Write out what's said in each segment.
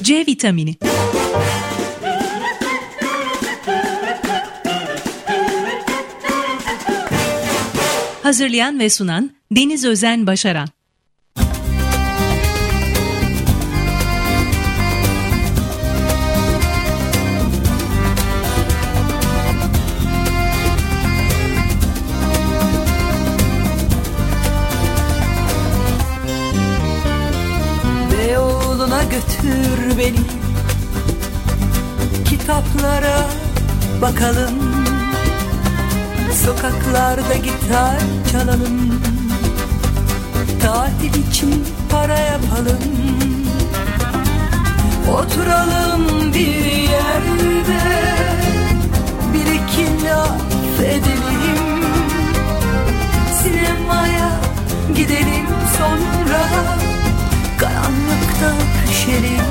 C vitamini. Hazırlayan ve sunan Deniz Özen Başaran. Beyoğlu'na götür beni, kitaplara bakalım, sokaklarda gitar çalalım, tatil için para yapalım, oturalım bir yerde, birikim edelim, sinemaya gidelim, sonra karanlıkta pişelim.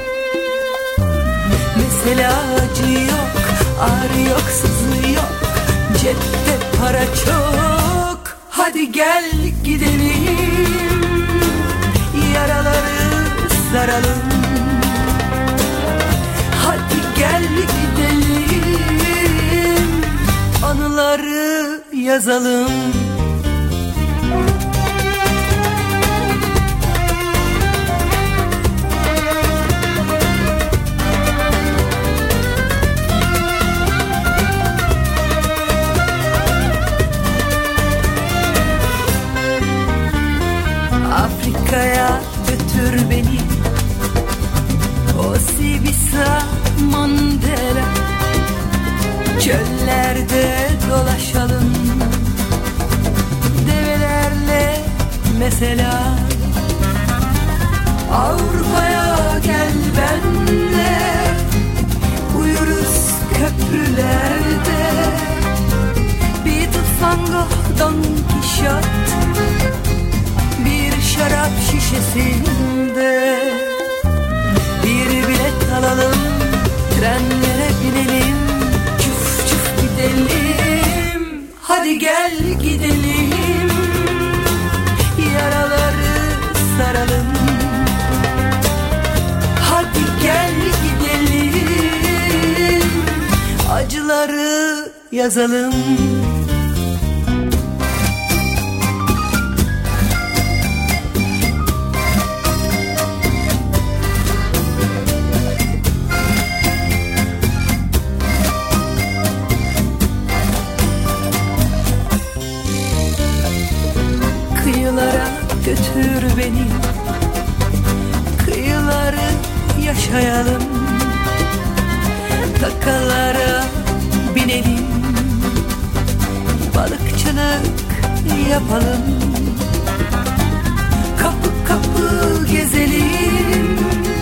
Mesela acı yok, ağrı yok, sızı yok, cepte para çok. Hadi gel gidelim, yaraları saralım. Hadi gel gidelim, anıları yazalım. Afrika'ya götür beni, o Sibisa Mandela, çöllerde dolaşalım, develerle mesela. Avrupa'ya gel benle, uyuruz köprülerde, Beatles, Van Gogh, Don Quixote, şarap şişesinde bir bilet alalım, trenlere binelim, çuf çuf gidelim. Hadi gel gidelim, yaraları saralım. Hadi gel gidelim, acıları yazalım. Götür beni, kıyıları yaşayalım, takalara binelim, balıkçılık yapalım, kapı kapı gezelim,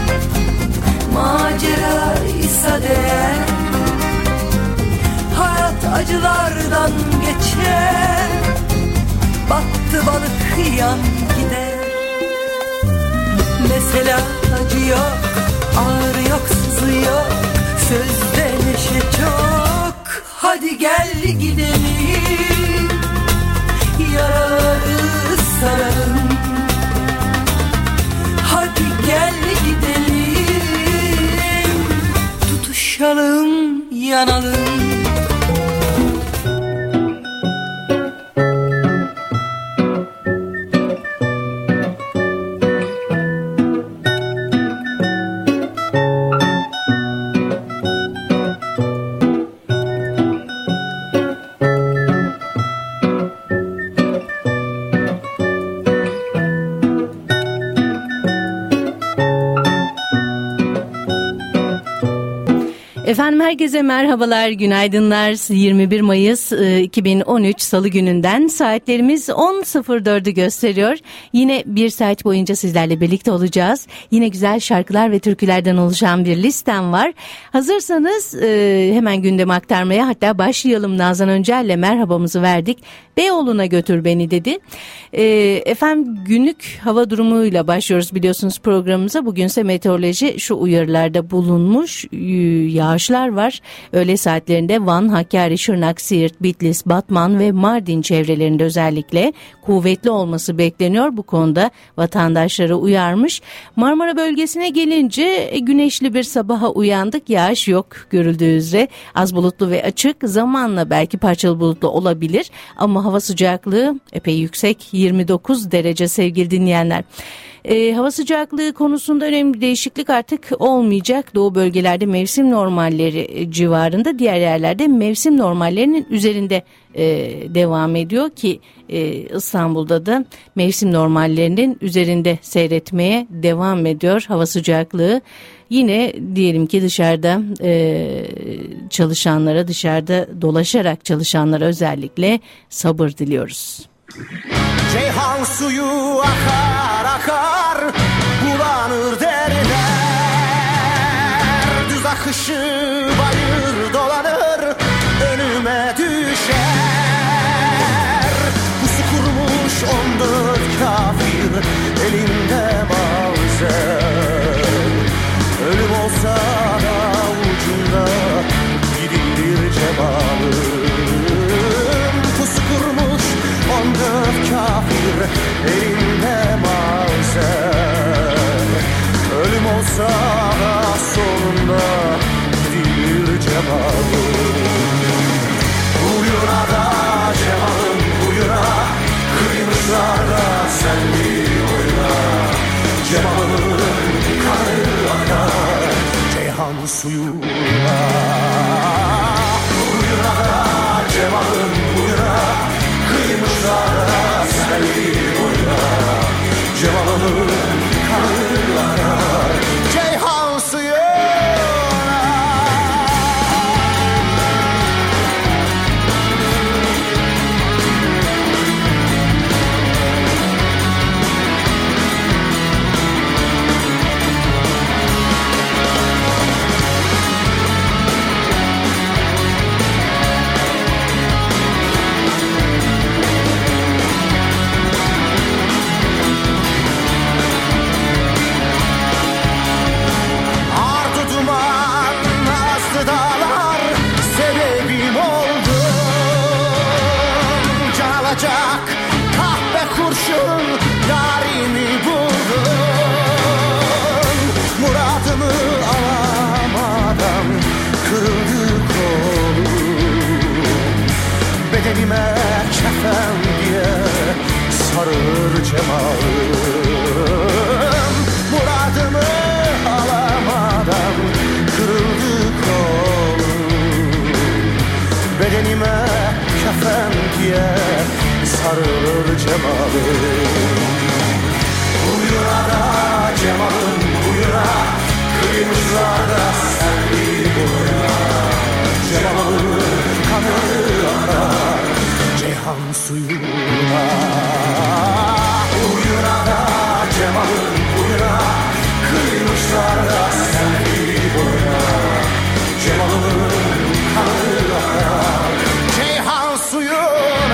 macera ise değer, hayat acılardan geçer, battı balık yan gider. Mesela acı yok, ağrı yok, sızı yok, sözde neşe çok. Hadi gel gidelim, yaraları saralım. Hadi gel gidelim, tutuşalım, yanalım. Efendim herkese merhabalar, günaydınlar. 21 Mayıs 2013 Salı gününden saatlerimiz 10.04'ü gösteriyor. Yine bir saat boyunca sizlerle birlikte olacağız. Yine güzel şarkılar ve türkülerden oluşan bir listem var. Hazırsanız hemen gündemi aktarmaya, hatta başlayalım. Nazan Öncel'le merhabamızı verdik. Beyoğlu'na götür beni dedi. Efendim günlük hava durumuyla başlıyoruz biliyorsunuz programımıza. Bugünse meteoroloji şu uyarılarda bulunmuş. Yağış yağışlar var. Öğle saatlerinde Van, Hakkari, Şırnak, Siirt, Bitlis, Batman ve Mardin çevrelerinde özellikle kuvvetli olması bekleniyor. Bu konuda vatandaşları uyarmış. Marmara bölgesine gelince güneşli bir sabaha uyandık. Yağış yok görüldüğü üzere. Az bulutlu ve açık, zamanla belki parçalı bulutlu olabilir ama hava sıcaklığı epey yüksek, 29 derece sevgili dinleyenler. Hava sıcaklığı konusunda önemli bir değişiklik artık olmayacak. Doğu bölgelerde mevsim normalleri civarında, diğer yerlerde mevsim normallerinin üzerinde devam ediyor ki İstanbul'da da mevsim normallerinin üzerinde seyretmeye devam ediyor hava sıcaklığı. Yine diyelim ki dışarıda çalışanlara, dışarıda dolaşarak çalışanlara özellikle sabır diliyoruz. Ceyhan suyu akar akar, bulanır derler. Düz akışı bayır dolanır, önüme düşer. Pusu kurmuş 14 kafir, elinde mavzer. Ölüm olsa da ucunda gidilir cemalım. Pusu kurmuş 14 kafir, elinde mavzer. Ölüm olsa da sonunda gidilir cemalım. Buyura da cemalım buyura, kıymışlar da senli oyuna. Cemalımın kanı akar ceyhan suyuna. Buyura da cemalım buyura, kıymışlar da senli oyuna. Cemalımın kanı akar ceyhan suyuna. Kahpe kurşun yarimi buldum. Muradımı alamadan kırıldı kolum. Bedenime kefen diye sarılır cemalım. Muradımı alamadan kırıldı kolum. Bedenime kefen diye sarılır cemalım. Buyura da cemalım buyura, kıymışlar da senli boyuna. Cemalımın kanı akar ceyhan suyuna. Buyura da cemalım buyura, kıymışlar da senli boyuna. Cemalımın kanı akar ceyhan suyuna.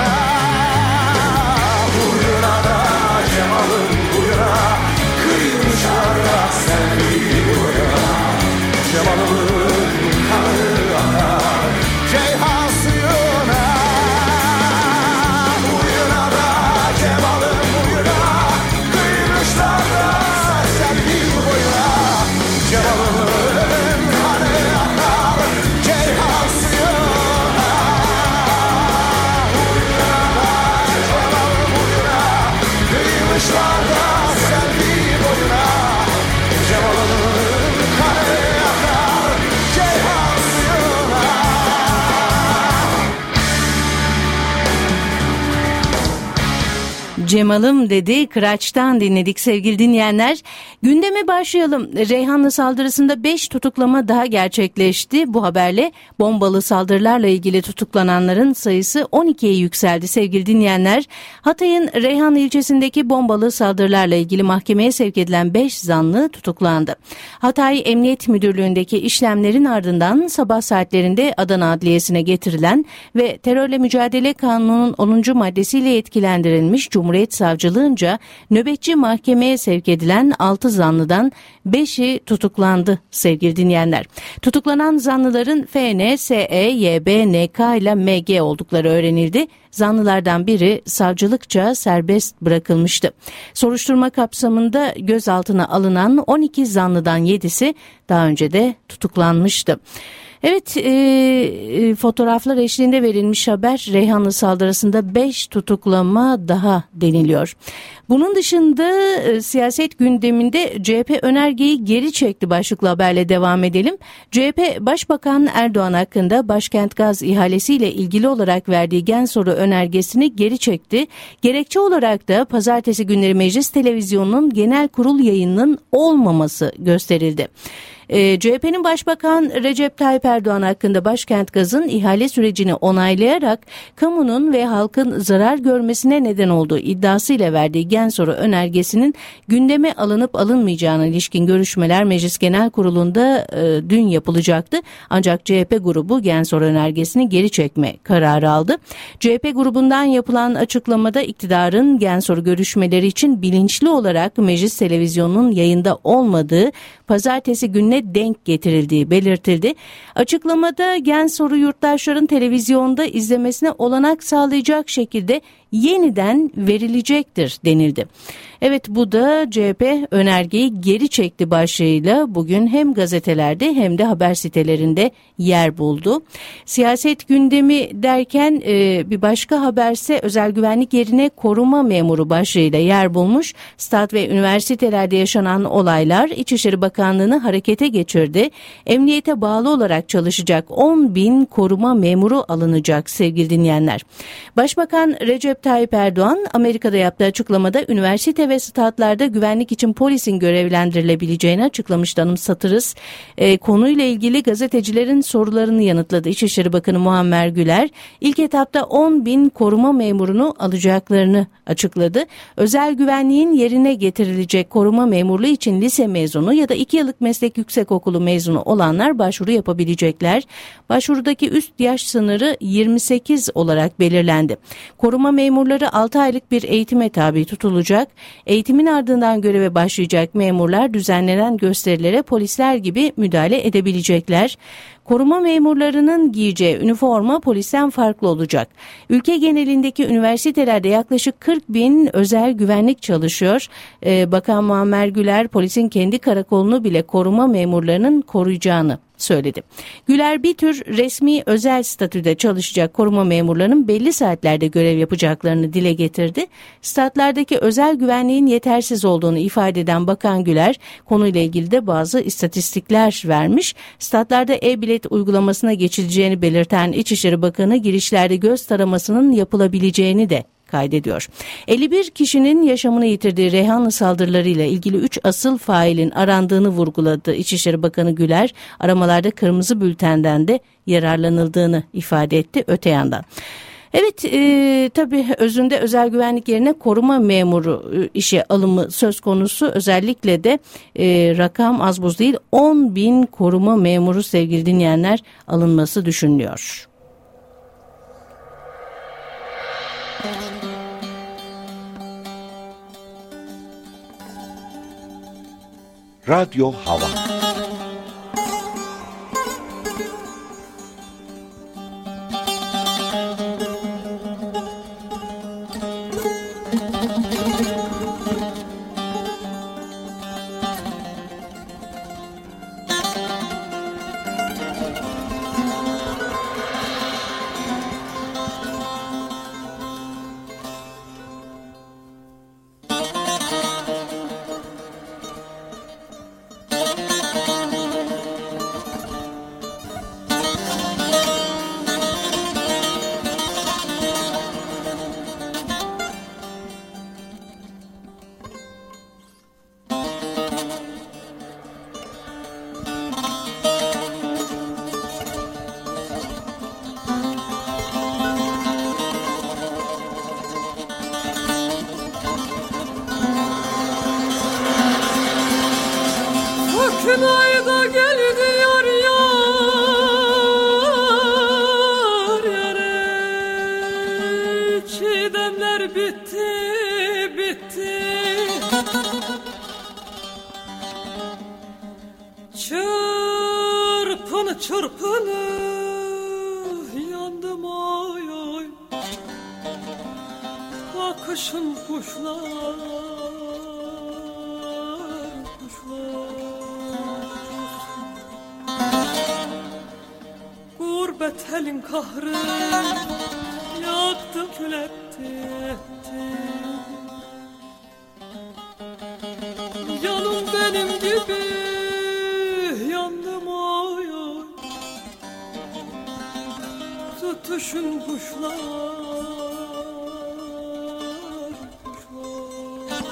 Cemalım buyura, kıymışlar da senli boyuna. Cemalımın kanı akar ceyhan suyuna. Buyura da cemalım buyura, kıymışlar da senli boyuna. Cemalımın kanı akar ceyhan suyuna. Buyura da cemalım buyura, kıymışlar da senli boyuna. Cemalımın kanı akar ceyhan suyuna. Cemal'ım dedi, Kıraç'tan dinledik sevgili dinleyenler. Gündeme başlayalım. Reyhanlı saldırısında 5 tutuklama daha gerçekleşti. Bu haberle bombalı saldırılarla ilgili tutuklananların sayısı 12'ye yükseldi sevgili dinleyenler. Hatay'ın Reyhanlı ilçesindeki bombalı saldırılarla ilgili mahkemeye sevk edilen 5 zanlı tutuklandı. Hatay Emniyet Müdürlüğü'ndeki işlemlerin ardından sabah saatlerinde Adana Adliyesi'ne getirilen ve terörle mücadele kanununun 10. maddesiyle yetkilendirilmiş Cumhuriyet Cumhuriyet Savcılığınca nöbetçi mahkemeye sevk edilen 6 zanlıdan 5'i tutuklandı sevgili dinleyenler. Tutuklanan zanlıların FN, SE, YB, NK ile MG oldukları öğrenildi. Zanlılardan biri savcılıkça serbest bırakılmıştı. Soruşturma kapsamında gözaltına alınan 12 zanlıdan 7'si daha önce de tutuklanmıştı. Evet, fotoğraflar eşliğinde verilmiş haber, Reyhanlı saldırısında 5 tutuklama daha deniliyor. Bunun dışında siyaset gündeminde CHP önergeyi geri çekti başlıklı haberle devam edelim. CHP Başbakan Erdoğan hakkında Başkent Gaz ihalesiyle ilgili olarak verdiği gen soru önergesini geri çekti. Gerekçe olarak da pazartesi günleri Meclis Televizyonu'nun genel kurul yayınının olmaması gösterildi. CHP'nin Başbakan Recep Tayyip Erdoğan hakkında Başkent Gaz'ın ihale sürecini onaylayarak kamunun ve halkın zarar görmesine neden olduğu iddiasıyla verdiği gen soru önergesinin gündeme alınıp alınmayacağına ilişkin görüşmeler Meclis Genel Kurulu'nda dün yapılacaktı. Ancak CHP grubu gen soru önergesini geri çekme kararı aldı. CHP grubundan yapılan açıklamada iktidarın gen soru görüşmeleri için bilinçli olarak Meclis Televizyonu'nun yayında olmadığı pazartesi gününe denk getirildiği belirtildi. Açıklamada gen soru yurttaşların televizyonda izlemesine olanak sağlayacak şekilde yeniden verilecektir denildi. Evet, bu da CHP önergeyi geri çekti başlığıyla bugün hem gazetelerde hem de haber sitelerinde yer buldu. Siyaset gündemi derken bir başka haberse özel güvenlik yerine koruma memuru başlığıyla yer bulmuş. Stat ve üniversitelerde yaşanan olaylar İçişleri Bakanlığı'nı harekete geçirdi. Emniyete bağlı olarak çalışacak 10.000 koruma memuru alınacak sevgili dinleyenler. Başbakan Recep Tayyip Erdoğan Amerika'da yaptığı açıklamada üniversite ve statlarda güvenlik için polisin görevlendirilebileceğini açıklamıştı, anımsatırız. Konuyla ilgili gazetecilerin sorularını yanıtladı. İçişleri Bakanı Muammer Güler ilk etapta 10.000 koruma memurunu alacaklarını açıkladı. Özel güvenliğin yerine getirilecek koruma memurluğu için lise mezunu ya da 2 yıllık meslek yüksekokulu mezunu olanlar başvuru yapabilecekler. Başvurudaki üst yaş sınırı 28 olarak belirlendi. Koruma memurları 6 aylık bir eğitime tabi tutulacak. Eğitimin ardından göreve başlayacak memurlar düzenlenen gösterilere polisler gibi müdahale edebilecekler. Koruma memurlarının giyeceği üniforma polisten farklı olacak. Ülke genelindeki üniversitelerde yaklaşık 40.000 özel güvenlik çalışıyor. Bakan Muammer Güler polisin kendi karakolunu bile koruma memurlarının koruyacağını söyledi. Güler bir tür resmi özel statüde çalışacak koruma memurlarının belli saatlerde görev yapacaklarını dile getirdi. Statlardaki özel güvenliğin yetersiz olduğunu ifade eden Bakan Güler konuyla ilgili de bazı istatistikler vermiş. Statlarda e-bilet uygulamasına geçileceğini belirten İçişleri Bakanı girişlerde göz taramasının yapılabileceğini de kaydediyor. 51 kişinin yaşamını yitirdiği Reyhanlı saldırılarıyla ilgili 3 asıl failin arandığını vurguladı İçişleri Bakanı Güler. Aramalarda kırmızı bültenden de yararlanıldığını ifade etti öte yandan. Evet, tabii özünde özel güvenlik yerine koruma memuru işe alımı söz konusu. Özellikle de rakam az buz değil, 10.000 koruma memuru sevgili dinleyenler alınması düşünülüyor. Radyo Hava. bitti, bitti. Çırpını çırpını yandım ay ay. Akışın kuşlar, kuşlar. Gurbet elin kahrı yaktı kül etti. Yanım benim gibi yandım ay ay. Tutuşun kuşlar, kuşlar.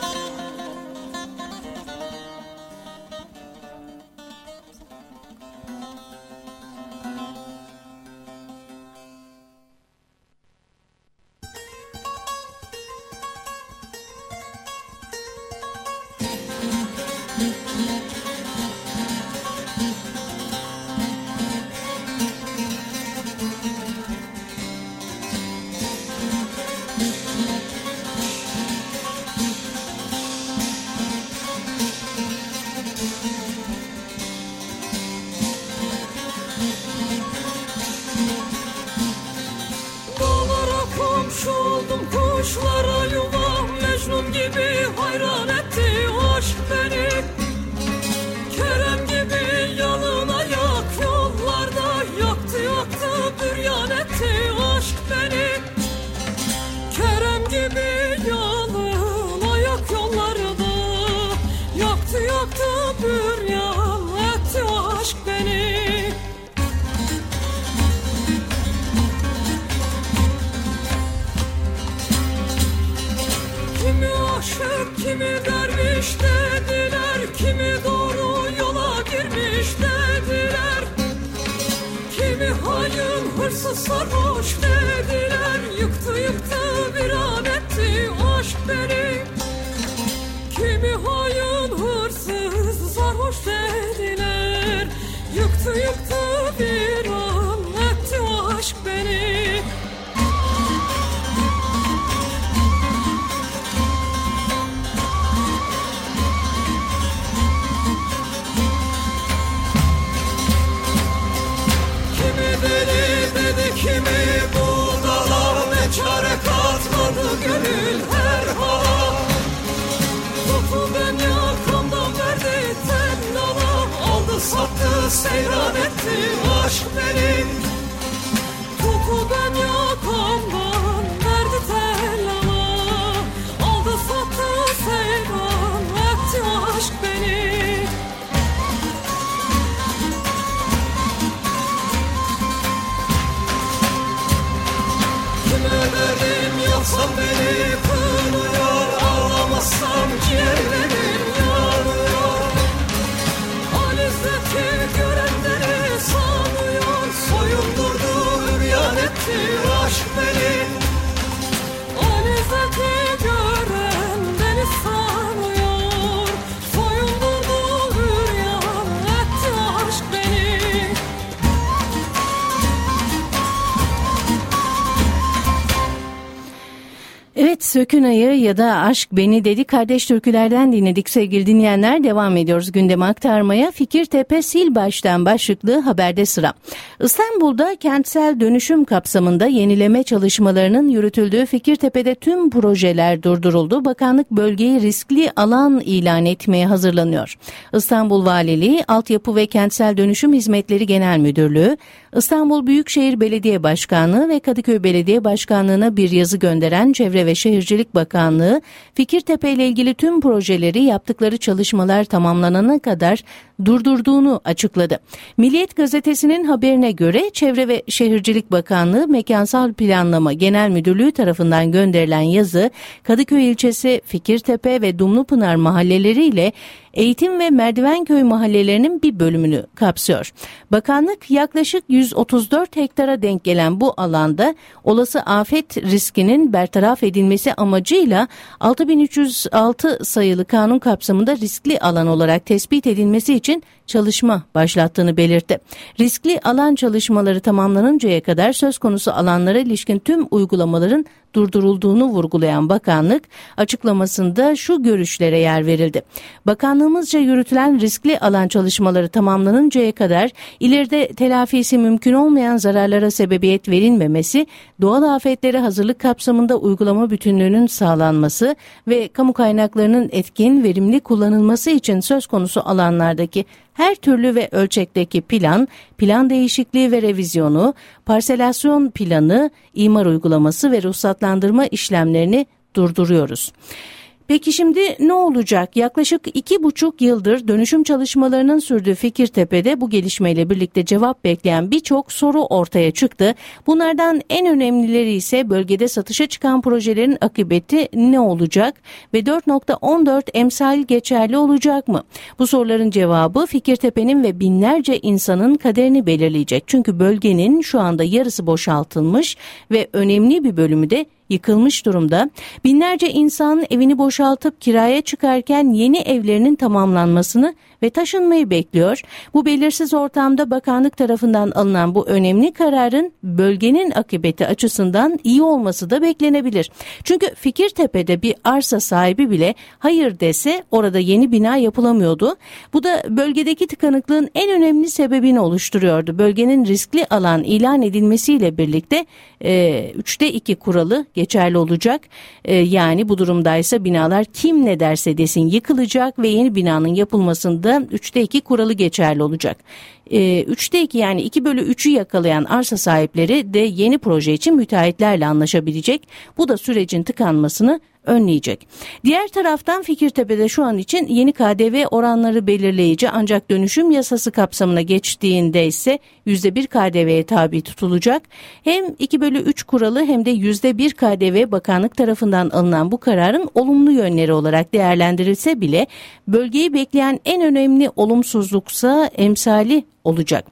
Dağlara komşu oldum, kuşlara yuvam, Mecnun gibi hayran etti aşk beni. Kerem gibi yalın ayak yollarda yaktı yaktı büryan etti aşk beni. Kerem gibi yalın ayak yollarda yaktı yaktı büryan etti aşk beni. Kimi aşık, kimi derviş dediler, kimi doğru yola girmiş dediler. Kimi hain, hırsız, sarhoş dediler, yıktı yıktı viran etti aşk beni. Kimi hain, hırsız, sarhoş dediler, yıktı yıktı viran etti aşk beni. Kimi budala ne çare katmadı gönül her hala. Topu ben yakamdan verdi tellala, aldı sattı seyran etti aşk beni. Topu ben yakamdan verdi tellala, aldı sattı seyran etti aşk beni. Yaksam beni kınıyor, ağlamazsam ciğerlerim yanıyor. Alizeti görenleri sanıyor, soyundurdu üryan etti aşk beni. Alizeti gören beni sanıyor, soyundurdu üryan etti aşk beni. Evet, Sökün Ayı ya da Aşk Beni dedik. Kardeş türkülerden dinledik sevgili dinleyenler. Devam ediyoruz gündeme aktarmaya. Fikirtepe sil baştan başlıklı haberde sıra. İstanbul'da kentsel dönüşüm kapsamında yenileme çalışmalarının yürütüldüğü Fikirtepe'de tüm projeler durduruldu. Bakanlık bölgeyi riskli alan ilan etmeye hazırlanıyor. İstanbul Valiliği, Altyapı ve Kentsel Dönüşüm Hizmetleri Genel Müdürlüğü, İstanbul Büyükşehir Belediye Başkanlığı ve Kadıköy Belediye Başkanlığı'na bir yazı gönderen Çevre ve Şehircilik Bakanlığı, Fikirtepe ile ilgili tüm projeleri yaptıkları çalışmalar tamamlanana kadar durdurduğunu açıkladı. Milliyet Gazetesi'nin haberine göre Çevre ve Şehircilik Bakanlığı Mekansal Planlama Genel Müdürlüğü tarafından gönderilen yazı, Kadıköy ilçesi Fikirtepe ve Dumlupınar mahalleleriyle Eğitim ve Merdivenköy mahallelerinin bir bölümünü kapsıyor. Bakanlık yaklaşık 134 hektara denk gelen bu alanda olası afet riskinin bertaraf edilmesi amacıyla 6306 sayılı kanun kapsamında riskli alan olarak tespit edilmesi için çalışma başlattığını belirtti. Riskli alan çalışmaları tamamlanıncaya kadar söz konusu alanlara ilişkin tüm uygulamaların durdurulduğunu vurgulayan bakanlık açıklamasında şu görüşlere yer verildi. Bakanlığımızca yürütülen riskli alan çalışmaları tamamlanıncaya kadar ileride telafisi mümkün olmayan zararlara sebebiyet verilmemesi, doğal afetlere hazırlık kapsamında uygulama bütünlüğünün sağlanması ve kamu kaynaklarının etkin, verimli kullanılması için söz konusu alanlardaki her türlü ve ölçekteki plan değişikliği ve revizyonu, parselasyon planı, imar uygulaması ve ruhsatlandırma işlemlerini durduruyoruz. Peki şimdi ne olacak? Yaklaşık 2,5 yıldır dönüşüm çalışmalarının sürdüğü Fikirtepe'de bu gelişmeyle birlikte cevap bekleyen birçok soru ortaya çıktı. Bunlardan en önemlileri ise bölgede satışa çıkan projelerin akıbeti ne olacak ve 4.14 emsal geçerli olacak mı? Bu soruların cevabı Fikirtepe'nin ve binlerce insanın kaderini belirleyecek. Çünkü bölgenin şu anda yarısı boşaltılmış ve önemli bir bölümü de yıkılmış durumda. Binlerce insan evini boşaltıp kiraya çıkarken yeni evlerinin tamamlanmasını ve taşınmayı bekliyor. Bu belirsiz ortamda bakanlık tarafından alınan bu önemli kararın bölgenin akıbeti açısından iyi olması da beklenebilir. Çünkü Fikirtepe'de bir arsa sahibi bile hayır dese orada yeni bina yapılamıyordu. Bu da bölgedeki tıkanıklığın en önemli sebebini oluşturuyordu. Bölgenin riskli alan ilan edilmesiyle birlikte 3'te 2 kuralı geçerli olacak. Yani bu durumdaysa binalar kim ne derse desin yıkılacak ve yeni binanın yapılmasında 3'te 2 kuralı geçerli olacak. 3'te 2 yani 2/3'ü yakalayan arsa sahipleri de yeni proje için müteahhitlerle anlaşabilecek. Bu da sürecin tıkanmasını önleyecek. Diğer taraftan Fikirtepe'de şu an için yeni KDV oranları belirleyici, ancak dönüşüm yasası kapsamına geçtiğinde ise %1 KDV'ye tabi tutulacak. Hem 2/3 kuralı hem de %1 KDV bakanlık tarafından alınan bu kararın olumlu yönleri olarak değerlendirilse bile bölgeyi bekleyen en önemli olumsuzluksa emsali olacak.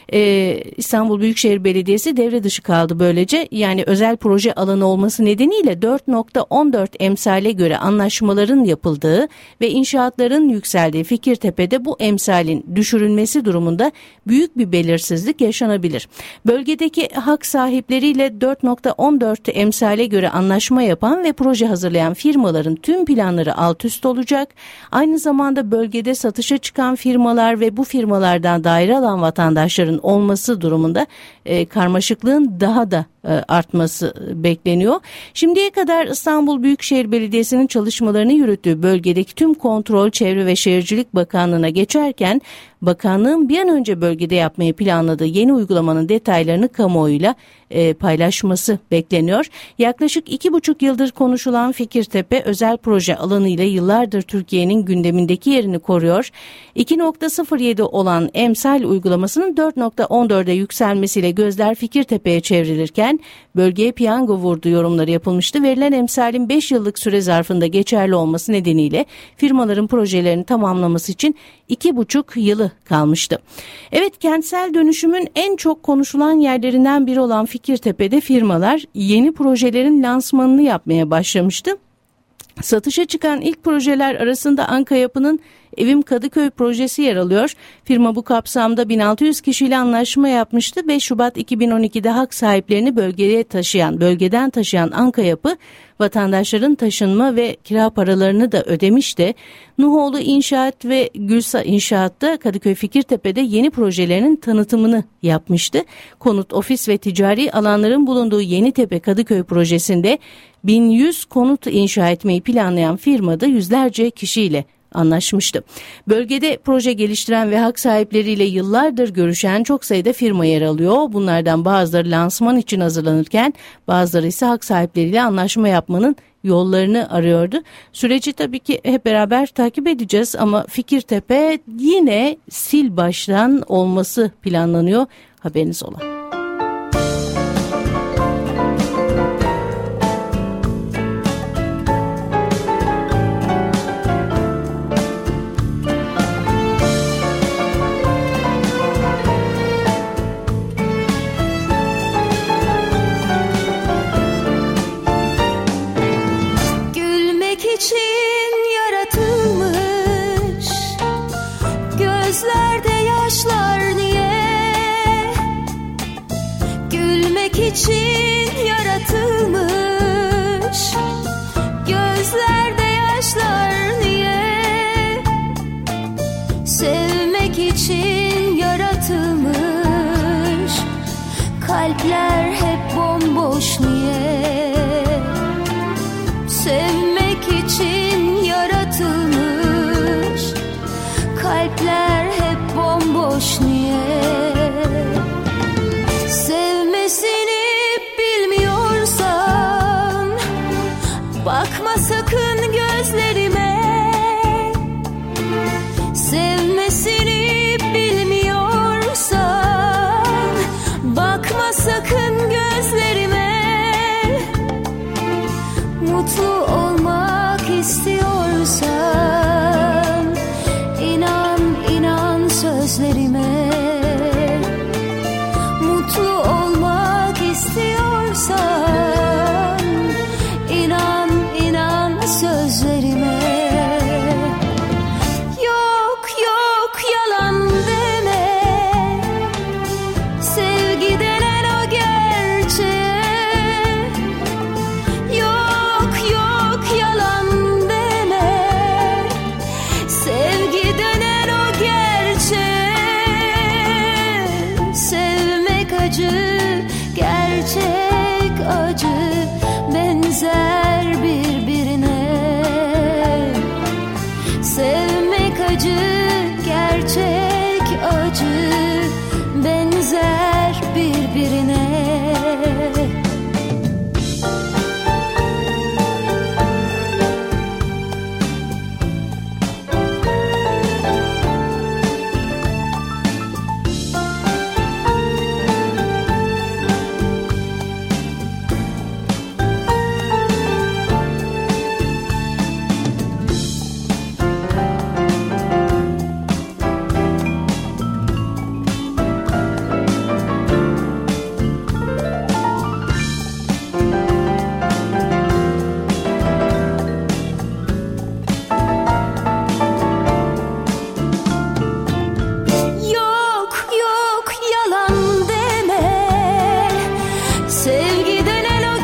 İstanbul Büyükşehir Belediyesi devre dışı kaldı böylece. Yani özel proje alanı olması nedeniyle 4.14 emsale göre anlaşmaların yapıldığı ve inşaatların yükseldiği Fikirtepe'de bu emsalin düşürülmesi durumunda büyük bir belirsizlik yaşanabilir. Bölgedeki hak sahipleriyle 4.14 emsale göre anlaşma yapan ve proje hazırlayan firmaların tüm planları alt üst olacak. Aynı zamanda bölgede satışa çıkan firmalar ve bu firmalardan daire alan vatandaşların olması durumunda karmaşıklığın daha da artması bekleniyor. Şimdiye kadar İstanbul Büyükşehir Belediyesi'nin çalışmalarını yürüttüğü bölgedeki tüm kontrol Çevre ve Şehircilik Bakanlığı'na geçerken bakanlığın bir an önce bölgede yapmayı planladığı yeni uygulamanın detaylarını kamuoyuyla paylaşması bekleniyor. Yaklaşık 2,5 yıldır konuşulan Fikirtepe özel proje alanıyla yıllardır Türkiye'nin gündemindeki yerini koruyor. 2.07 olan emsal uygulamasının 4.14'e yükselmesiyle gözler Fikirtepe'ye çevrilirken bölgeye piyango vurdu yorumları yapılmıştı. Verilen emsalin 5 yıllık süre zarfında geçerli olması nedeniyle firmaların projelerini tamamlaması için 2,5 yılı kalmıştı. Evet, kentsel dönüşümün en çok konuşulan yerlerinden biri olan Fikirtepe'de firmalar yeni projelerin lansmanını yapmaya başlamıştı. Satışa çıkan ilk projeler arasında Anka Yapı'nın Evim Kadıköy projesi yer alıyor. Firma bu kapsamda 1600 kişiyle anlaşma yapmıştı. 5 Şubat 2012'de hak sahiplerini bölgeden taşıyan Anka Yapı vatandaşların taşınma ve kira paralarını da ödemişti. Nuhoğlu İnşaat ve Gülsa İnşaat'ta Kadıköy Fikirtepe'de yeni projelerinin tanıtımını yapmıştı. Konut, ofis ve ticari alanların bulunduğu Yenitepe Kadıköy projesinde 1100 konut inşa etmeyi planlayan firmada yüzlerce kişiyle anlaşmıştı. Bölgede proje geliştiren ve hak sahipleriyle yıllardır görüşen çok sayıda firma yer alıyor. Bunlardan bazıları lansman için hazırlanırken bazıları ise hak sahipleriyle anlaşma yapmanın yollarını arıyordu. Süreci tabii ki hep beraber takip edeceğiz ama Fikirtepe yine sil baştan olması planlanıyor. Haberiniz ola. için yaratılmış, gözlerde yaşlar niye? Gülmek için yaratılmış, Kalpler hep bomboş niye? Sevmek için yaratılmış. Kalpler hep bomboş niye? Sevmesini bilmiyorsan bakma sakın gözlerime. Sevmesini bilmiyorsan bakma sakın gözlerime. Mutlu olmak istiyorsan inan, inan sözlerime. Mutlu olmak istiyorsan inan, inan sözlerime. Yok yok yalan deme, sevgi denen o gerçek. Yok yok yalan deme, sevgi denen o gerçek. Sevmek acı, gerçek acı, benzer birbirine. Sevmek acı, gerçek acı, benzer birbirine. Yok yok yalan deme, sevgi denen o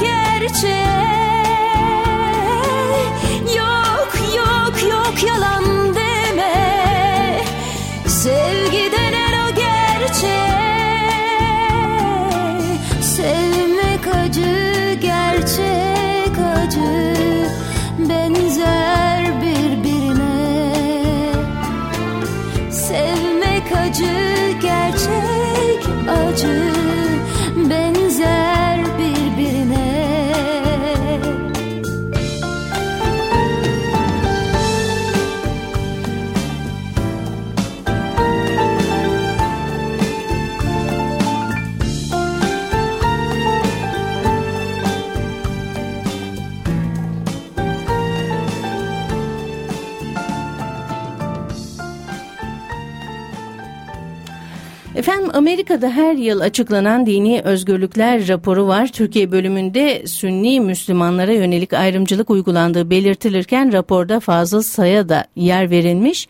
gerçek. Yok yok yok yalan deme, sevgi denen o gerçek. Sevmek acı, gerçek acı, benzer birbirine. Sevmek acı, gerçek acı, benzer birbirine. Efendim, Amerika'da her yıl açıklanan dini özgürlükler raporu var. Türkiye bölümünde Sünni Müslümanlara yönelik ayrımcılık uygulandığı belirtilirken raporda Fazıl Say'a da yer verilmiş.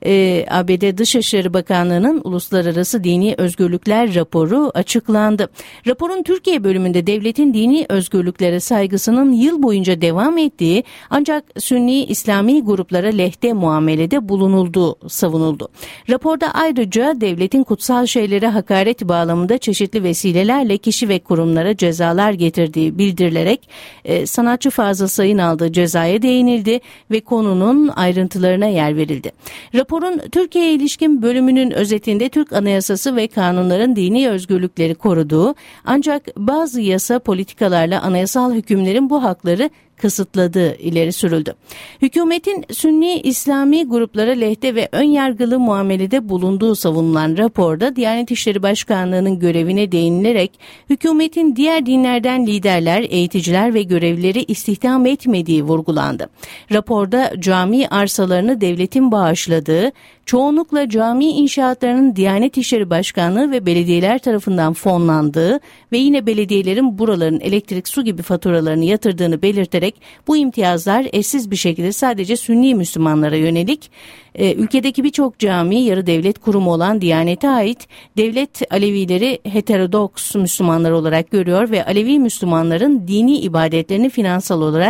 ABD Dışişleri Bakanlığı'nın Uluslararası Dini Özgürlükler raporu açıklandı. Raporun Türkiye bölümünde devletin dini özgürlüklere saygısının yıl boyunca devam ettiği ancak Sünni İslami gruplara lehte muamelede bulunulduğu savunuldu. Raporda ayrıca devletin kutsal şeylere hakaret bağlamında çeşitli vesilelerle kişi ve kurumlara cezalar getirdiği bildirilerek sanatçı Fazıl Say'ın aldığı cezaya değinildi ve konunun ayrıntılarına yer verildi. Raporun Türkiye'ye ilişkin bölümünün özetinde Türk Anayasası ve kanunların dini özgürlükleri koruduğu ancak bazı yasa politikalarla anayasal hükümlerin bu hakları kısıtladığı ileri sürüldü. Hükümetin Sünni İslami gruplara lehte ve önyargılı muamelede bulunduğu savunulan raporda Diyanet İşleri Başkanlığı'nın görevine değinilerek hükümetin diğer dinlerden liderler, eğiticiler ve görevlileri istihdam etmediği vurgulandı. Raporda cami arsalarını devletin bağışladığı, çoğunlukla cami inşaatlarının Diyanet İşleri Başkanlığı ve belediyeler tarafından fonlandığı ve yine belediyelerin buraların elektrik, su gibi faturalarını yatırdığını belirterek bu imtiyazlar eşsiz bir şekilde sadece Sünni Müslümanlara yönelik. Ülkedeki birçok cami yarı devlet kurumu olan Diyanet'e ait, devlet Alevileri heterodoks Müslümanlar olarak görüyor ve Alevi Müslümanların dini ibadetlerini finansal olarak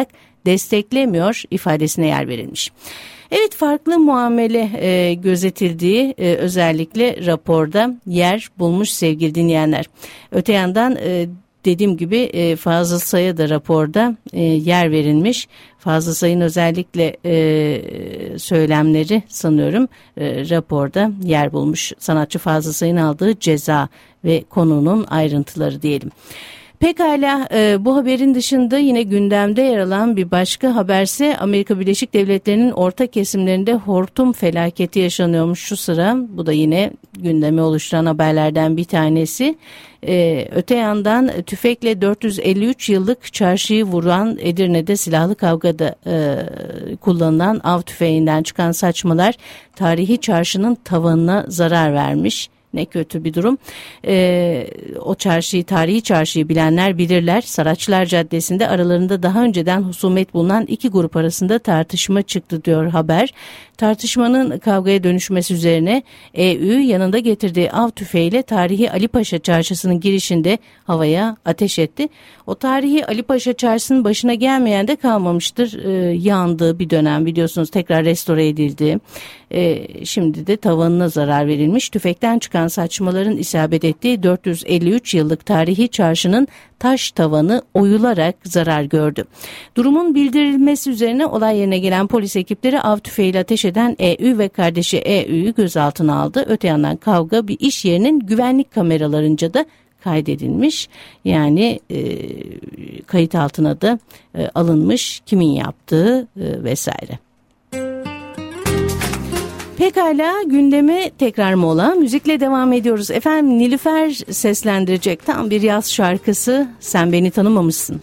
desteklemiyor ifadesine yer verilmiş. Evet, farklı muamele gözetildiği özellikle raporda yer bulmuş sevgili dinleyenler. Öte yandan dediğim gibi Fazıl Say'a da raporda yer verilmiş. Fazıl Say'ın özellikle söylemleri sanıyorum raporda yer bulmuş. Sanatçı Fazıl Say'ın aldığı ceza ve konunun ayrıntıları diyelim. Pekala, bu haberin dışında yine gündemde yer alan bir başka haberse Amerika Birleşik Devletleri'nin orta kesimlerinde hortum felaketi yaşanıyormuş şu sıra. Bu da yine gündemi oluşturan haberlerden bir tanesi. Öte yandan tüfekle 453 yıllık çarşıyı vuran Edirne'de silahlı kavgada kullanılan av tüfeğinden çıkan saçmalar tarihi çarşının tavanına zarar vermiş. Ne kötü bir durum. O çarşıyı, tarihi çarşıyı bilenler bilirler. Saraçlar Caddesi'nde aralarında daha önceden husumet bulunan iki grup arasında tartışma çıktı diyor haber. Tartışmanın kavgaya dönüşmesi üzerine EÜ yanında getirdiği av tüfeğiyle tarihi Ali Paşa Çarşısı'nın girişinde havaya ateş etti. O tarihi Ali Paşa Çarşısı'nın başına gelmeyen de kalmamıştır. Yandığı bir dönem biliyorsunuz, tekrar restore edildi. Şimdi de tavanına zarar verilmiş. Tüfekten çıkan saçmaların isabet ettiği 453 yıllık tarihi çarşının taş tavanı oyularak zarar gördü. Durumun bildirilmesi üzerine olay yerine gelen polis ekipleri av tüfeğiyle ateş eden EÜ ve kardeşi EÜ'yü gözaltına aldı. Öte yandan kavga bir iş yerinin güvenlik kameralarınca da kaydedilmiş. Yani kayıt altına da alınmış kimin yaptığı vesaire. Pekala, gündeme tekrar mola. Müzikle devam ediyoruz. Efendim, Nilüfer seslendirecek tam bir yaz şarkısı, Sen Beni Tanımamışsın.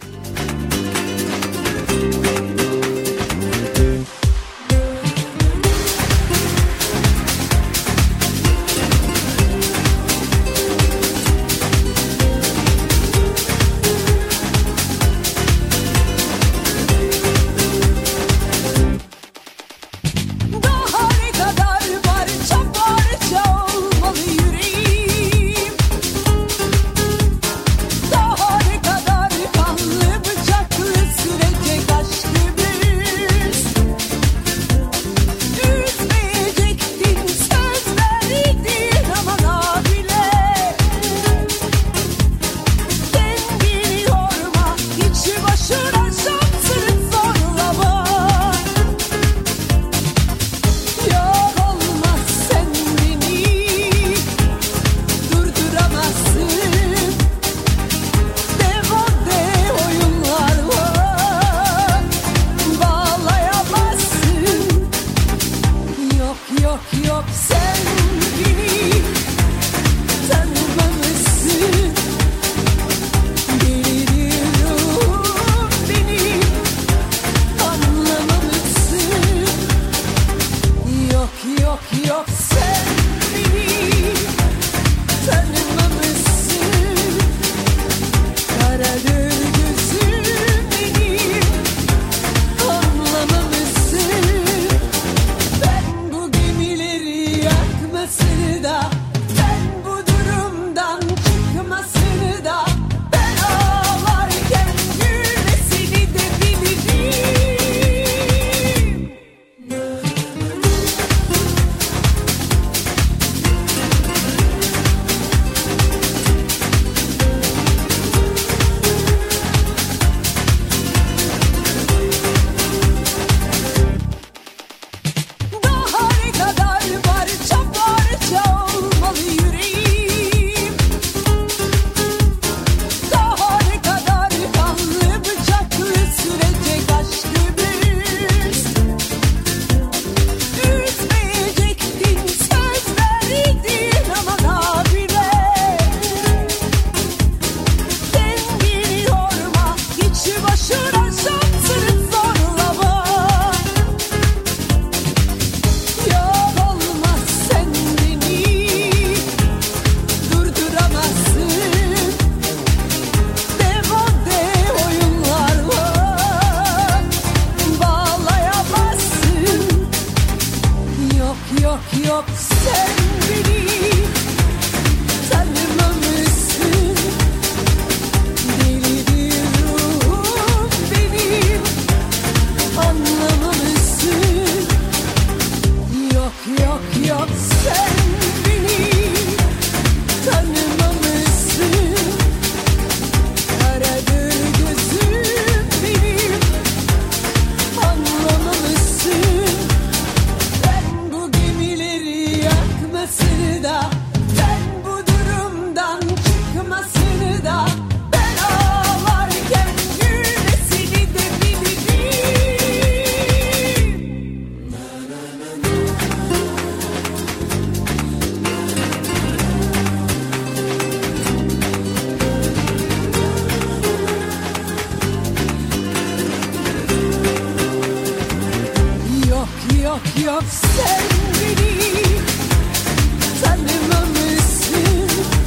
yok yok sen beni tanımamışsın.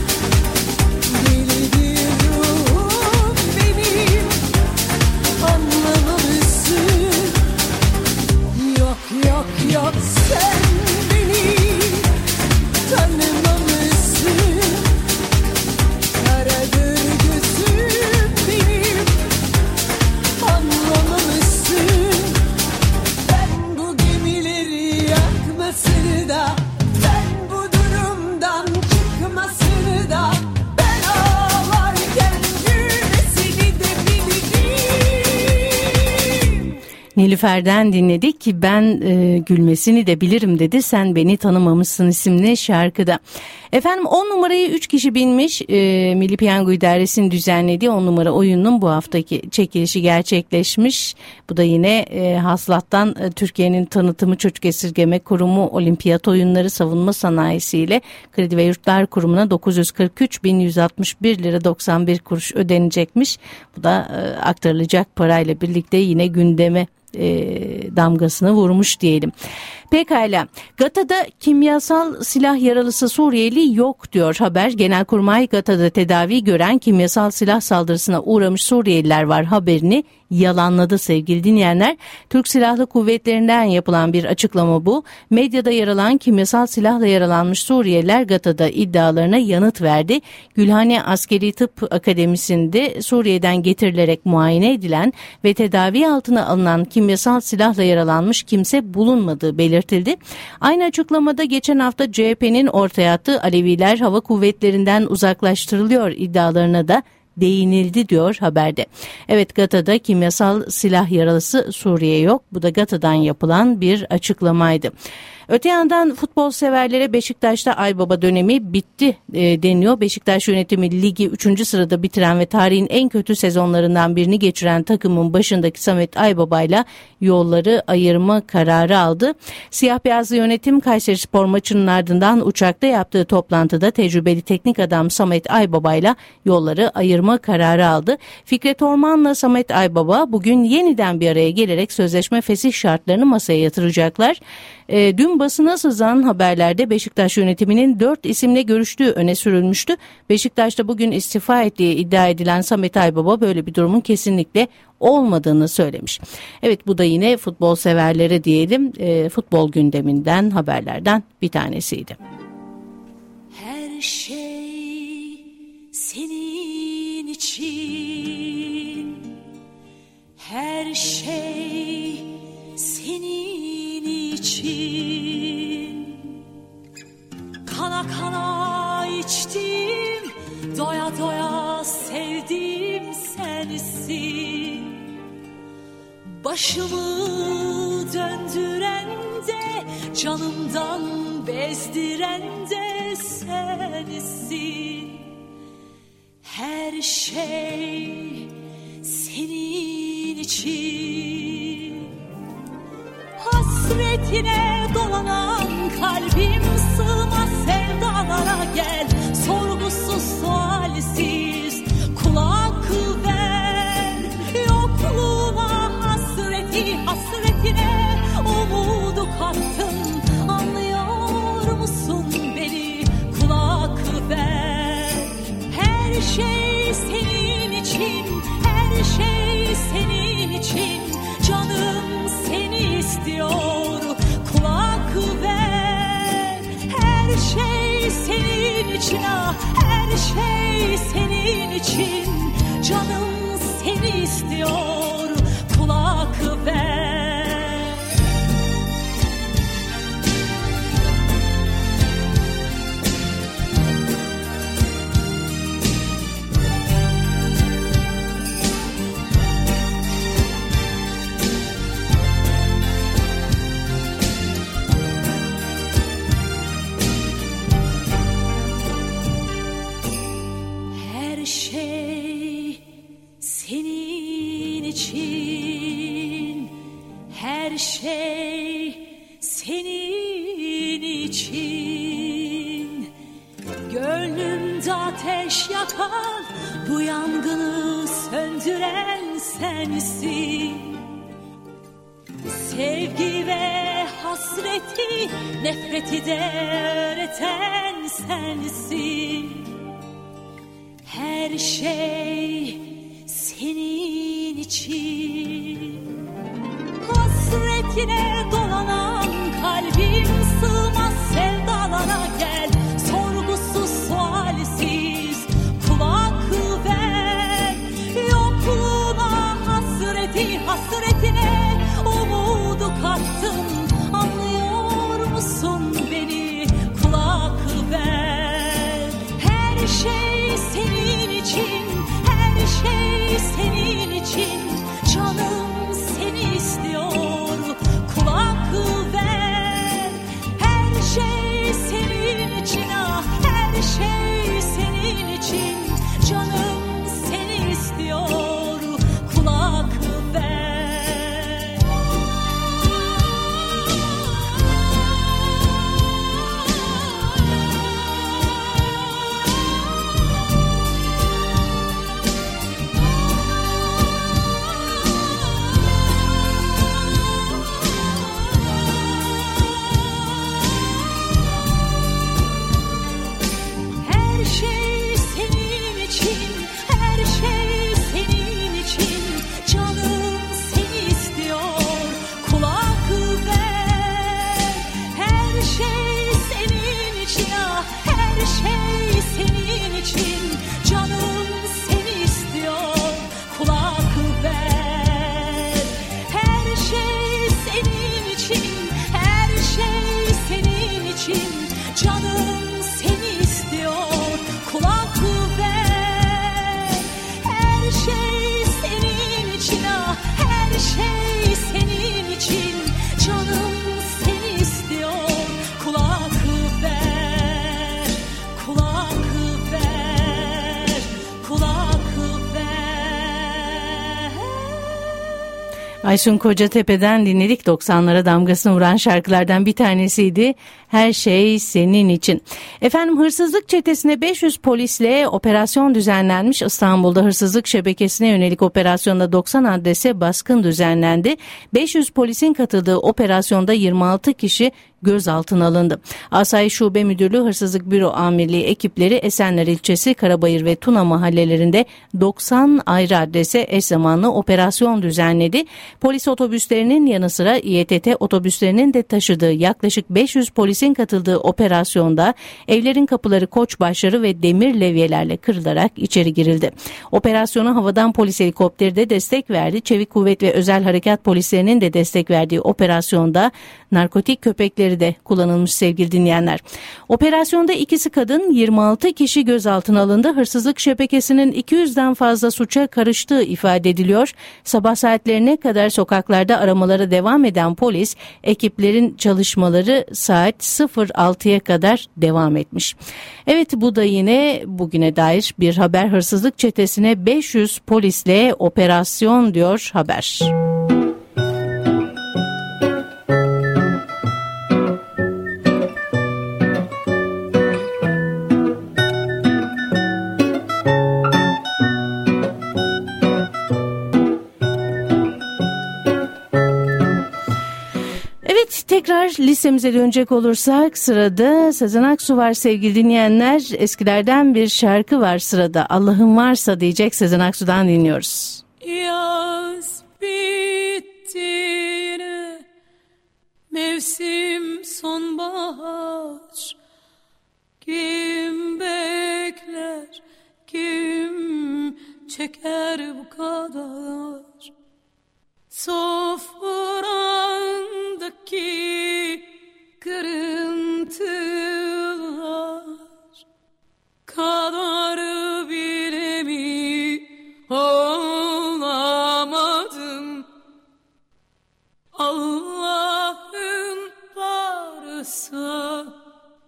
Deli bir ruhum benim anlamamışsın. Yok yok yok sen beni tanımamışsın. Karadır gözüm benim anlamamışsın. Ben bu gemileri yakmasını da, ben bu durumdan çıkmasını da, ben ağlarken gülmesini de bilirim. Nilüfer'den dinledik ki ben gülmesini de bilirim dedi. Sen beni tanımamışsın isimli şarkıda. Efendim 10 numarayı 3 kişi bilmiş. Milli Piyango İdaresi'nin düzenlediği 10 numara oyununun bu haftaki çekilişi gerçekleşmiş. Bu da yine hasılattan Türkiye'nin Tanıtımı Çocuk Esirgeme Kurumu Olimpiyat Oyunları Savunma Sanayisi ile Kredi ve Yurtlar Kurumu'na 943.161 lira 91 kuruş ödenecekmiş. Bu da aktarılacak parayla birlikte yine gündeme damgasını vurmuş diyelim. Pekala. Gata'da kimyasal silah yaralısı Suriyeli yok diyor haber. Genelkurmay Gata'da tedavi gören kimyasal silah saldırısına uğramış Suriyeliler var haberini yalanladı sevgili dinleyenler. Türk Silahlı Kuvvetleri'nden yapılan bir açıklama bu. Medyada yer alan kimyasal silahla yaralanmış Suriyeliler Gata'da iddialarına yanıt verdi. Gülhane Askeri Tıp Akademisi'nde Suriye'den getirilerek muayene edilen ve tedavi altına alınan kimyasal silahla yaralanmış kimse bulunmadığı belirtildi. Aynı açıklamada geçen hafta CHP'nin ortaya attığı Aleviler Hava Kuvvetleri'nden uzaklaştırılıyor iddialarına da değinildi diyor haberde. Evet, Gata'da kimyasal silah yaralısı Suriye yok. Bu da Gata'dan yapılan bir açıklamaydı. Öte yandan futbol severlere Beşiktaş'ta Aybaba dönemi bitti deniyor. Beşiktaş yönetimi ligi 3. sırada bitiren ve tarihin en kötü sezonlarından birini geçiren takımın başındaki Samet Aybaba'yla yolları ayırma kararı aldı. Siyah beyazlı yönetim Kayserispor maçının ardından uçakta yaptığı toplantıda tecrübeli teknik adam Samet Aybaba'yla yolları ayırma kararı aldı. Fikret Orman'la Samet Aybaba bugün yeniden bir araya gelerek sözleşme fesih şartlarını masaya yatıracaklar. Dün basına sızan haberlerde Beşiktaş yönetiminin 4 isimle görüştüğü öne sürülmüştü. Beşiktaş'ta bugün istifa ettiği iddia edilen Samet Aybaba böyle bir durumun kesinlikle olmadığını söylemiş. Evet, bu da yine futbol severlere diyelim futbol gündeminden haberlerden bir tanesiydi. Her şey senin için, her şey senin için. Kana kana içtim, doya doya sevdim sensin. Başımı döndüren de, canımdan bezdiren de sensin. Her şey senin için. Hasretine dolanan kalbim sığmaz sevdalara, gel sorgusuz sualsiz kulak ver. Yokluğuma hasretine umudu kattın, anlıyor musun beni, kulak ver. Her şey senin için, her şey senin için, canım seni istiyor, kulak ver. Her şey senin için, her şey senin için, canım seni istiyor, kulak ver. Her şey senin için, her şey senin için. Gönlümde ateş yakan, bu yangını söndüren sensin. Sevgi ve hasreti, nefreti de öğreten sensin. Her şey senin için. Hasretine dolanan kalbim sığmaz sevdalara, gel sorgusuz sualsiz kulak ver. Yokluğuna hasretine umudu kattım, anlıyor musun beni, kulak ver. Her şey senin için, her şey senin için, canım seni istiyor, kulak ver. Her şey senin için, ah her şey senin için, canım seni istiyor, kulak ver. Aysun Kocatepe'den dinledik. 90'lara damgasını vuran şarkılardan bir tanesiydi. Her şey senin için. Efendim, hırsızlık çetesine 500 polisle operasyon düzenlenmiş. İstanbul'da hırsızlık şebekesine yönelik operasyonda 90 adrese baskın düzenlendi. 500 polisin katıldığı operasyonda 26 kişi gözaltına alındı. Asayiş Şube Müdürlüğü Hırsızlık Büro Amirliği ekipleri Esenler ilçesi, Karabayır ve Tuna mahallelerinde 90 ayrı adrese eş zamanlı operasyon düzenledi. Polis otobüslerinin yanı sıra İETT otobüslerinin de taşıdığı yaklaşık 500 polisin katıldığı operasyonda evlerin kapıları, koçbaşları ve demir levyelerle kırılarak içeri girildi. Operasyona havadan polis helikopteri de destek verdi. Çevik Kuvvet ve Özel Harekat polislerinin de destek verdiği operasyonda narkotik köpekleri de kullanılmış sevgili dinleyenler. Operasyonda ikisi kadın, 26 kişi gözaltına alındı. Hırsızlık şebekesinin 200'den fazla suça karıştığı ifade ediliyor. Sabah saatlerine kadar sokaklarda aramalara devam eden polis ekiplerin çalışmaları saat 06'ya kadar devam etmiş. Evet, bu da yine bugüne dair bir haber. Hırsızlık çetesine 500 polisle operasyon diyor haber. Tekrar listemize dönecek olursak sırada Sezen Aksu var sevgili dinleyenler. Eskilerden bir şarkı var sırada. Allah'ın varsa diyecek, Sezen Aksu'dan dinliyoruz. Yaz bitti yine, mevsim sonbahar. Kim bekler, kim çeker bu kadar? Sofrandaki kırıntılar kadar bile mi olamadım? Allah'ın varsa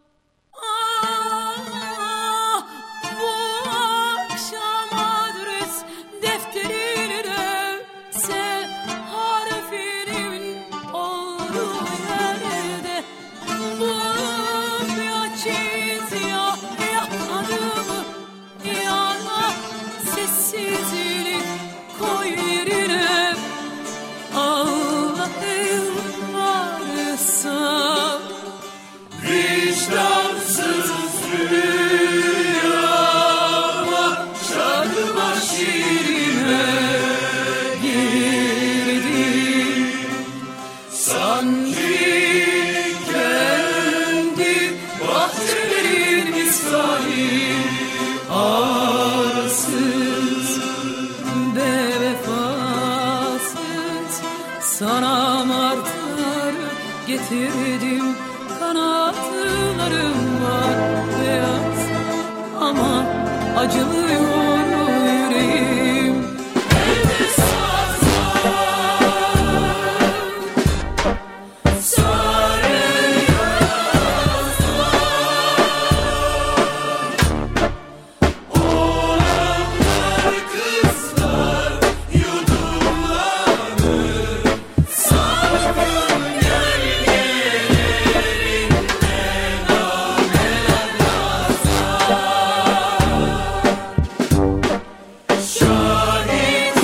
bu akşam adres defterini dövse, harfinin olduğu yerde bulup ya çiz ya adımı, yana sessizlik koy yerine. Allah'ın varsa sanki kendi bahçelerin misali, arsız bevefasız sana martar getirdim, kanatlarım var beyaz ama acılıyor yüreğim. Elde sazlar, sarı yazlar, olanlar kızlar yudumlanır, salgın gölgelerinden nameler yazlar. Şahit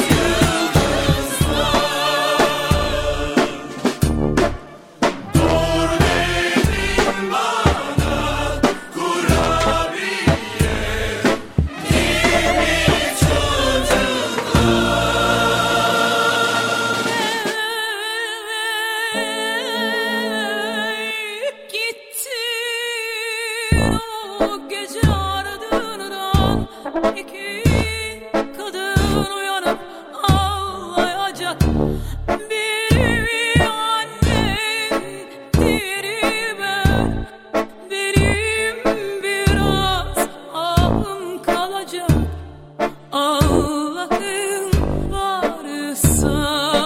yıldızlar, dur dedin bana kurabiye gibi Gittin o gece ardından, iki kadın uyanıp ağlayacak. Biri annen, diğeri ben. Benim biraz ahım kalacak. Allah'ın varsa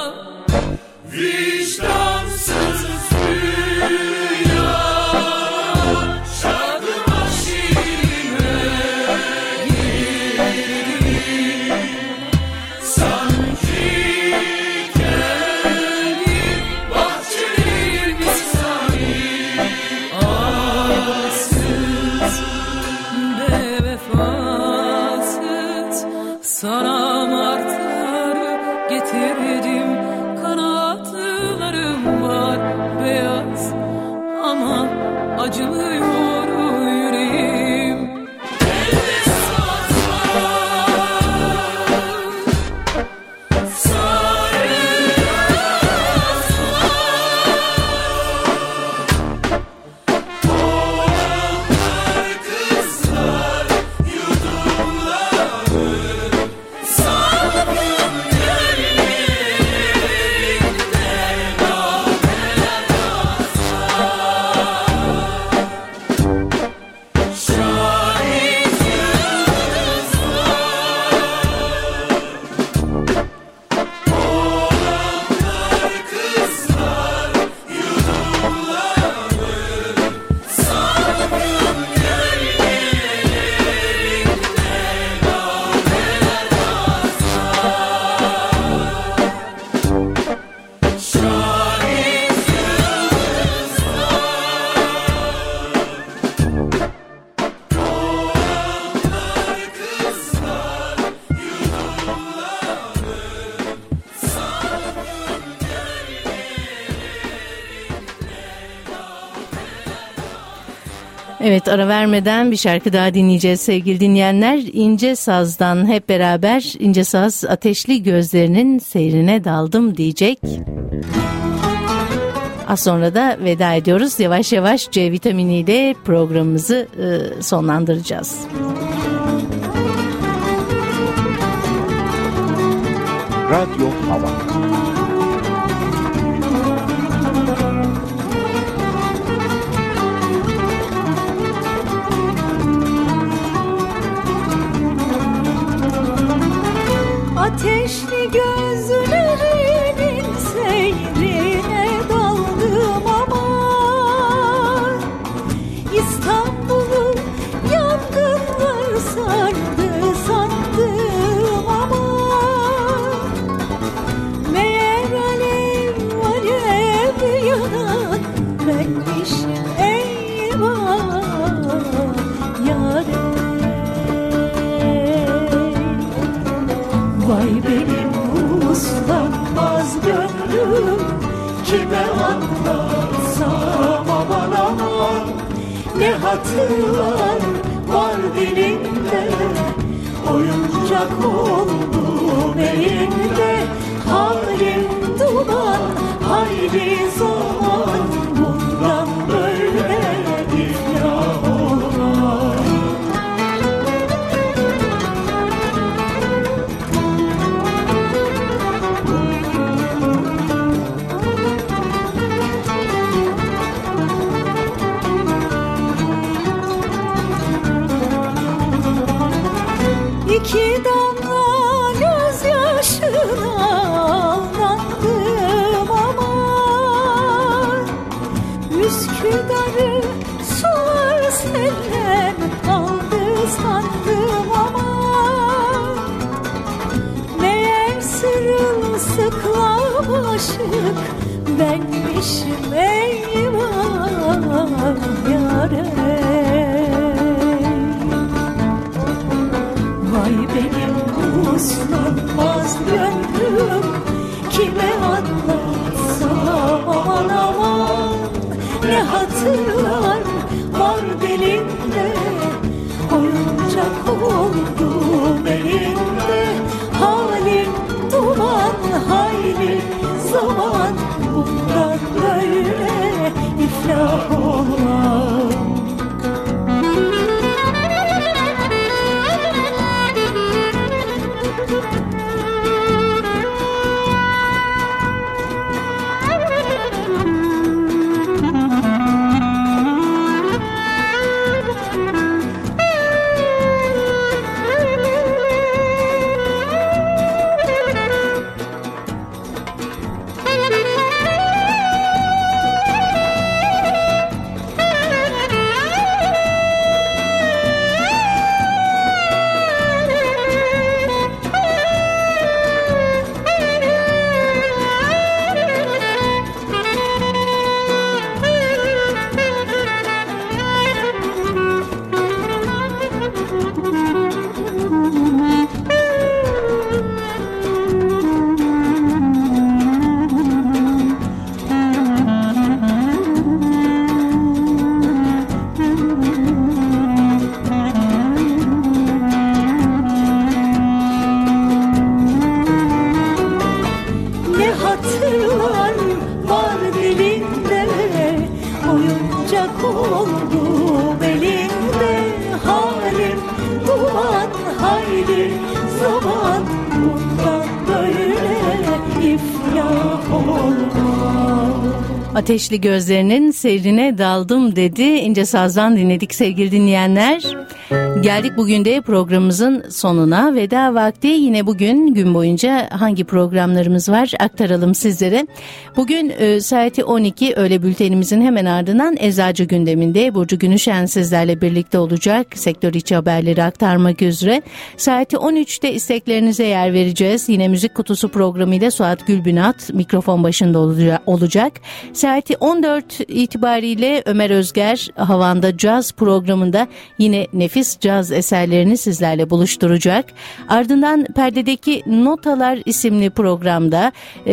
vicdansız dünya, şarkıma şiirime girdim. Sanki kendi bahçelerin misali, arsız bevefasız sana martar getirdim, kanatlarım var beyaz ama acılıyor yüreğim. Elde sazlar, sarı yazlar, olanlar kızlar yudumlanır, salgın gölgelerinden nameler yazlar. Şahit yıldızlar, olanlar kızlar yudumlanır, salgın gölgelerinden nameler yazlar. Şahit Evet, ara vermeden bir şarkı daha dinleyeceğiz sevgili dinleyenler. İnce Saz'dan hep beraber İnce Saz ateşli gözlerinin seyrine daldım diyecek. Az sonra da veda ediyoruz. Yavaş yavaş C vitaminiyle programımızı sonlandıracağız. Radyo Hava. Ateşli gözlerinin seyrine daldım aman, İstanbul'u yangınlar sardı sandım aman. Meğer alev alev yanan benmişim eyvah yâre. Vay benim uslanmaz gönlüm, kime anlatsam aman aman. Ne hatılar var dilimde, oyuncak oldum elinde, halim duman hayli zaman bundan böyle iflah olan. İki damla gözyaşına ağlandım aman, Üsküdar'ı sular seller aldı sandım aman, meğer sırılsıklam aşık benmişim eyvah yâre. Vay benim uslanmaz gönlüm, kime anlatsam aman aman, ne hatırlar var dilimde, oyuncak oldum elinde, halim duman hayli zaman bundan böyle iflah olmaz. Ateşli Gözlerinin seyrine daldım dedi. İnce Saz'dan dinledik sevgili dinleyenler. Geldik bugün de programımızın sonuna. Veda vakti. Yine bugün gün boyunca hangi programlarımız var aktaralım sizlere. Bugün saati 12 öğle bültenimizin hemen ardından Eczacı gündeminde Burcu Günüşen sizlerle birlikte olacak. Sektör içi haberleri aktarmak üzere. Saati 13'te isteklerinize yer vereceğiz. Yine Müzik Kutusu programıyla Suat Gülbinat mikrofon başında olacak. Saati 14 itibariyle Ömer Özger Havan'da Caz programında yine nefis caz eserlerini sizlerle buluşturacak. Ardından Perdedeki Notalar isimli programda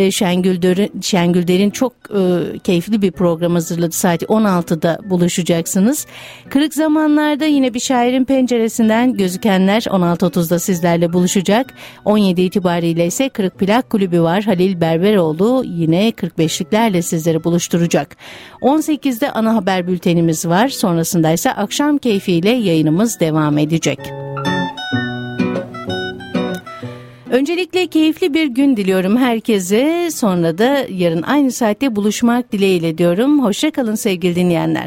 Şengül Der'in çok keyifli bir program hazırladı. Saat 16'da buluşacaksınız. Kırık Zamanlar'da yine bir şairin penceresinden gözükenler 16.30'da sizlerle buluşacak. 17 itibariyle ise Kırık Plak Kulübü var. Halil Berberoğlu yine 45'liklerle sizleri buluşturacak. 18'de ana haber bültenimiz var. Sonrasında ise akşam keyfiyle yayınımız devam edecek. Öncelikle keyifli bir gün diliyorum herkese. Sonra da yarın aynı saatte buluşmak dileğiyle diyorum. Hoşça kalın sevgili dinleyenler.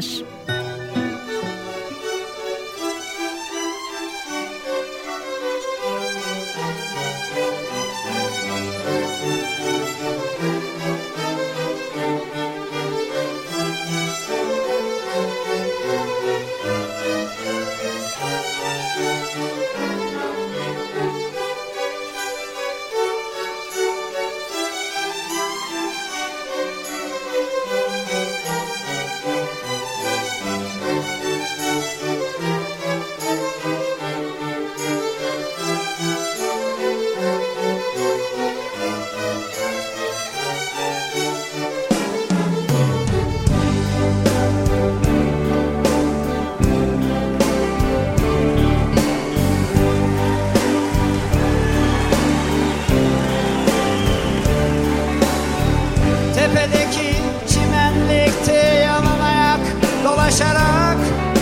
dolaşarak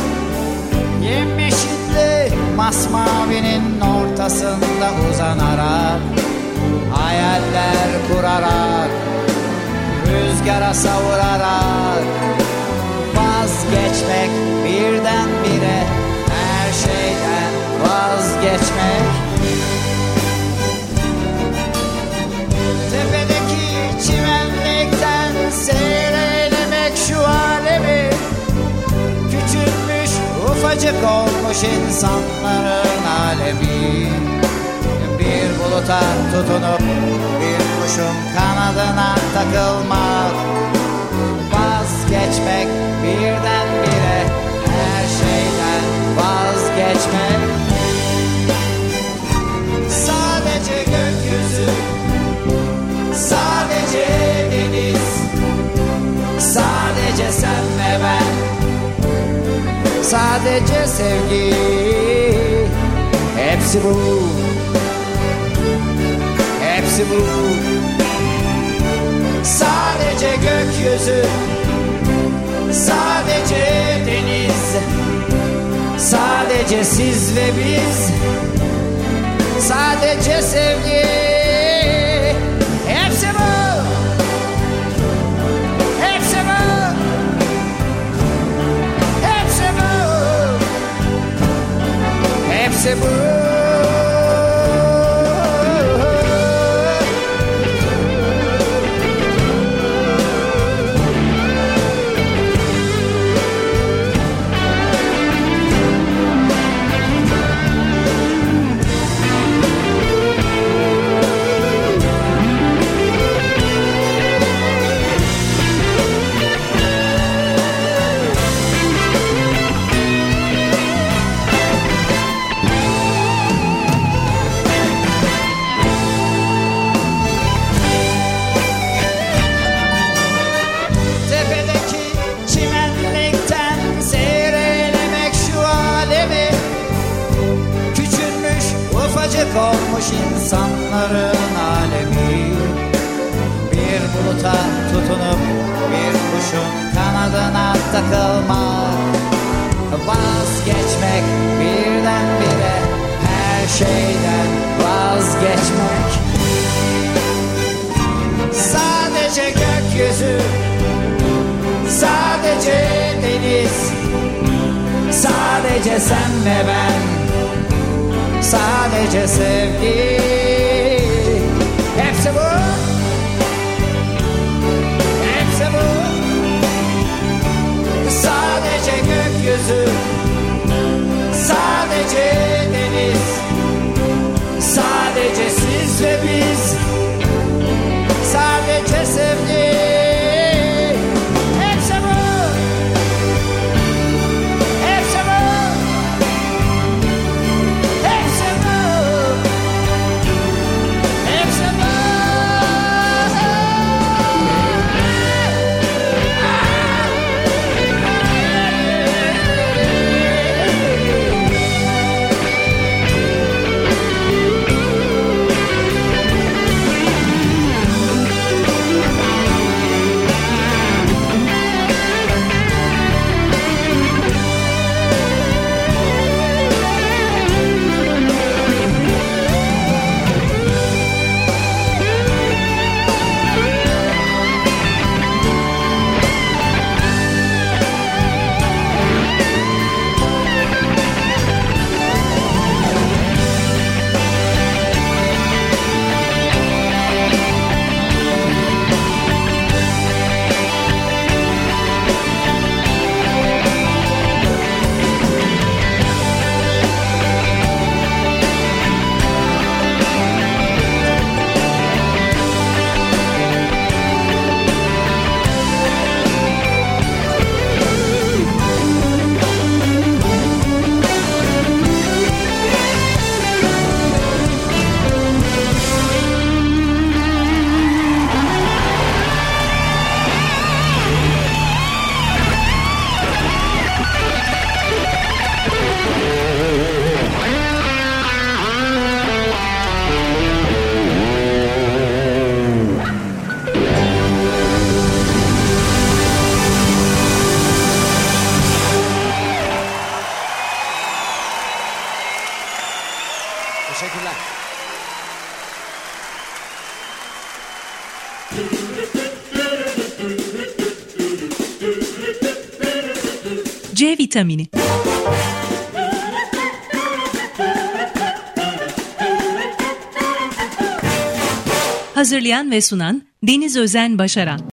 yemyeşilli masmavinin ortasında uzanarak, hayaller kurarak, rüzgara savurarak, vazgeçmek birdenbire, her şeyden vazgeçmek. Tepedeki çimenlikten seyrelemek şu alemi, küçülmüş ufacık olmuş insanların alemi. Bir buluta tutunup bir kuşun kanadına takılmak, vazgeçmek birdenbire, her şeyden vazgeçmek. Sadece gökyüzü, sadece deniz, sadece sen ve ben, sadece sevgi, hepsi bu, hepsi bu. Sadece gökyüzü, sadece deniz, sadece siz ve biz, sadece sevgi, hepsi bu, hepsi bu, hepsi bu, hepsi bu. Olmuş insanların alemi, bir buluta tutunup bir kuşun kanadına takılmak, vazgeçmek birdenbire, her şeyden vazgeçmek. Sadece gökyüzü, sadece deniz, sadece sen ve ben, sadece sevgi, hepsi bu, hepsi bu. Sadece gökyüzü, sadece deniz, sadece siz ve biz, sadece sevgi, hepsi bu, hepsi bu. C vitamini. Hazırlayan ve sunan Deniz Özen Başaran.